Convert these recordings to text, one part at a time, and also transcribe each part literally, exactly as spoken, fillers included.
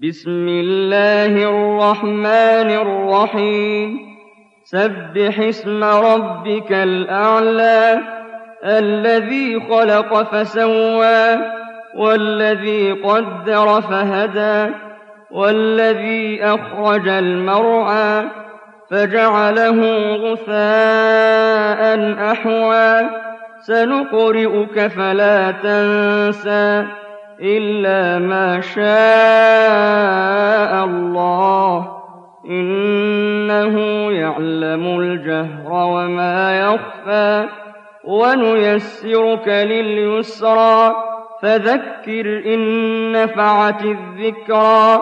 بسم الله الرحمن الرحيم سبح اسم ربك الأعلى الذي خلق فسوى والذي قدر فهدى والذي أخرج المرعى فجعله غثاء أحوى سنقرئك فلا تنسى إلا ما شاء الله إنه يعلم الجهر وما يخفى ونيسرك لليسرى فذكر إن نفعت الذكرى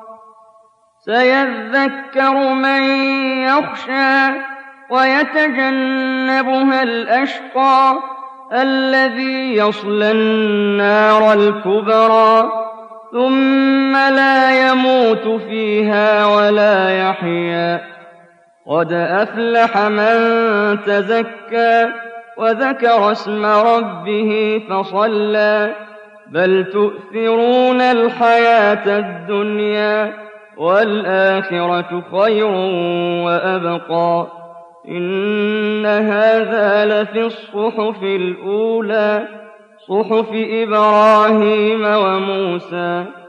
سيذكر من يخشى ويتجنبها الأشقى الذي يصلى النار الكبرى ثم لا يموت فيها ولا يحيا قد أفلح من تزكى وذكر اسم ربه فصلى بل تؤثرون الحياة الدنيا والآخرة خير وأبقى إن هذا لفي الصحف الأولى صحف إبراهيم وموسى